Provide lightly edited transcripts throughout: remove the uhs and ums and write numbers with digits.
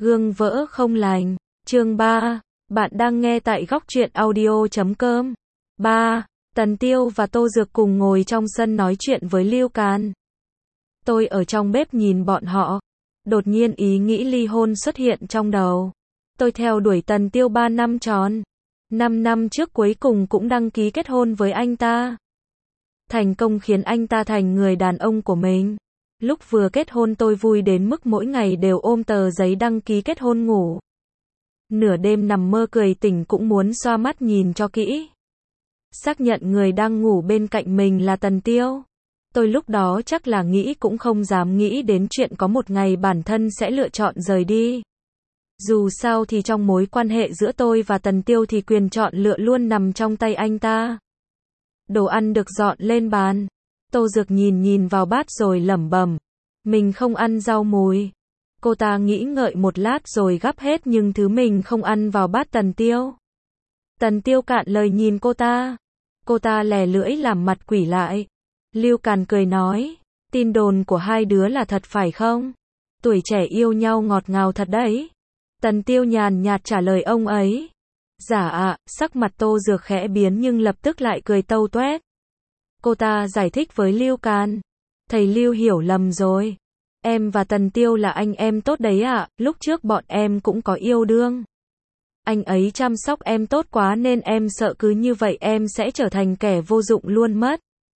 Gương vỡ không lành. Chương 3. Bạn đang nghe tại góc truyện audio.com. 3. Tần Tiêu và Tô Dược cùng ngồi trong sân nói chuyện với Lưu Càn. Tôi ở trong bếp nhìn bọn họ. Đột nhiên ý nghĩ ly hôn xuất hiện trong đầu. Tôi theo đuổi Tần Tiêu 3 năm tròn. 5 năm trước cuối cùng cũng đăng ký kết hôn với anh ta. Thành công khiến anh ta thành người đàn ông của mình. Lúc vừa kết hôn tôi vui đến mức mỗi ngày đều ôm tờ giấy đăng ký kết hôn ngủ. Nửa đêm nằm mơ cười tỉnh cũng muốn xoa mắt nhìn cho kỹ. Xác nhận người đang ngủ bên cạnh mình là Tần Tiêu. Tôi lúc đó chắc là nghĩ cũng không dám nghĩ đến chuyện có một ngày bản thân sẽ lựa chọn rời đi. Dù sao thì trong mối quan hệ giữa tôi và Tần Tiêu thì quyền chọn lựa luôn nằm trong tay anh ta. Đồ ăn được dọn lên bàn. Tô Dược nhìn vào bát rồi lẩm bẩm. Mình không ăn rau mùi. Cô ta nghĩ ngợi một lát rồi gắp hết nhưng thứ mình không ăn vào bát Tần Tiêu. Tần Tiêu cạn lời nhìn cô ta. Cô ta lè lưỡi làm mặt quỷ lại. Lưu Càn cười nói. Tin đồn của hai đứa là thật phải không? Tuổi trẻ yêu nhau ngọt ngào thật đấy. Tần Tiêu nhàn nhạt trả lời ông ấy. Dạ ạ, sắc mặt Tô Dược khẽ biến nhưng lập tức lại cười tâu toét. Cô ta giải thích với Lưu Càn. Thầy Lưu hiểu lầm rồi. Em và Tần Tiêu là anh em tốt đấy ạ, lúc trước bọn em cũng có yêu đương. Anh ấy chăm sóc em tốt quá nên em sợ cứ như vậy em sẽ trở thành kẻ vô dụng luôn mất.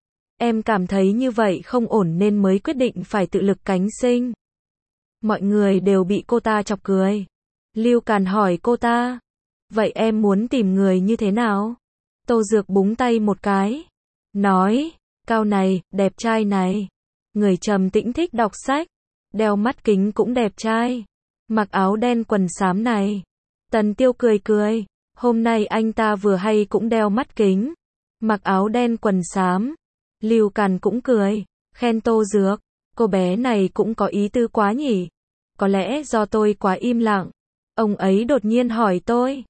Em cảm thấy như vậy không ổn nên mới quyết định phải tự lực cánh sinh. Mọi người đều bị cô ta chọc cười. Lưu Càn hỏi cô ta. Vậy em muốn tìm người như thế nào? Tô Dược búng tay một cái. Nói, cao này, đẹp trai này. Người trầm tĩnh thích đọc sách. Đeo mắt kính cũng đẹp trai. Mặc áo đen quần xám này. Tần Tiêu cười. Hôm nay anh ta vừa hay cũng đeo mắt kính. Mặc áo đen quần xám. Lưu Càn cũng cười. Khen Tô Dược. Cô bé này cũng có ý tư quá nhỉ. Có lẽ do tôi quá im lặng. Ông ấy đột nhiên hỏi tôi.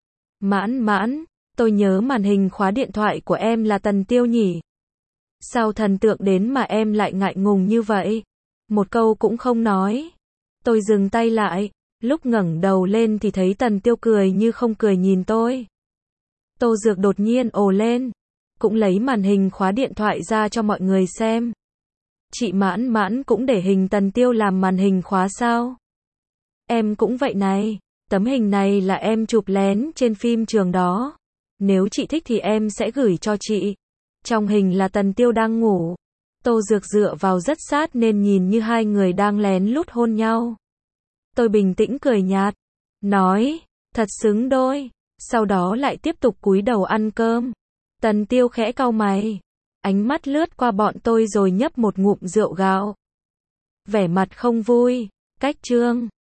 Mãn, tôi nhớ màn hình khóa điện thoại của em là Tần Tiêu nhỉ? Sao thần tượng đến mà em lại ngại ngùng như vậy? Một câu cũng không nói. Tôi dừng tay lại, lúc ngẩng đầu lên thì thấy Tần Tiêu cười như không cười nhìn tôi. Tô Dược đột nhiên ồ lên, cũng lấy màn hình khóa điện thoại ra cho mọi người xem. Chị Mãn cũng để hình Tần Tiêu làm màn hình khóa sao? Em cũng vậy này. Tấm hình này là em chụp lén trên phim trường đó. Nếu chị thích thì em sẽ gửi cho chị. Trong hình là Tần Tiêu đang ngủ. Tô Dược dựa vào rất sát nên nhìn như hai người đang lén lút hôn nhau. Tôi bình tĩnh cười nhạt. Nói, thật xứng đôi. Sau đó lại tiếp tục cúi đầu ăn cơm. Tần Tiêu khẽ cau mày. Ánh mắt lướt qua bọn tôi rồi nhấp một ngụm rượu gạo. Vẻ mặt không vui. Cách chương.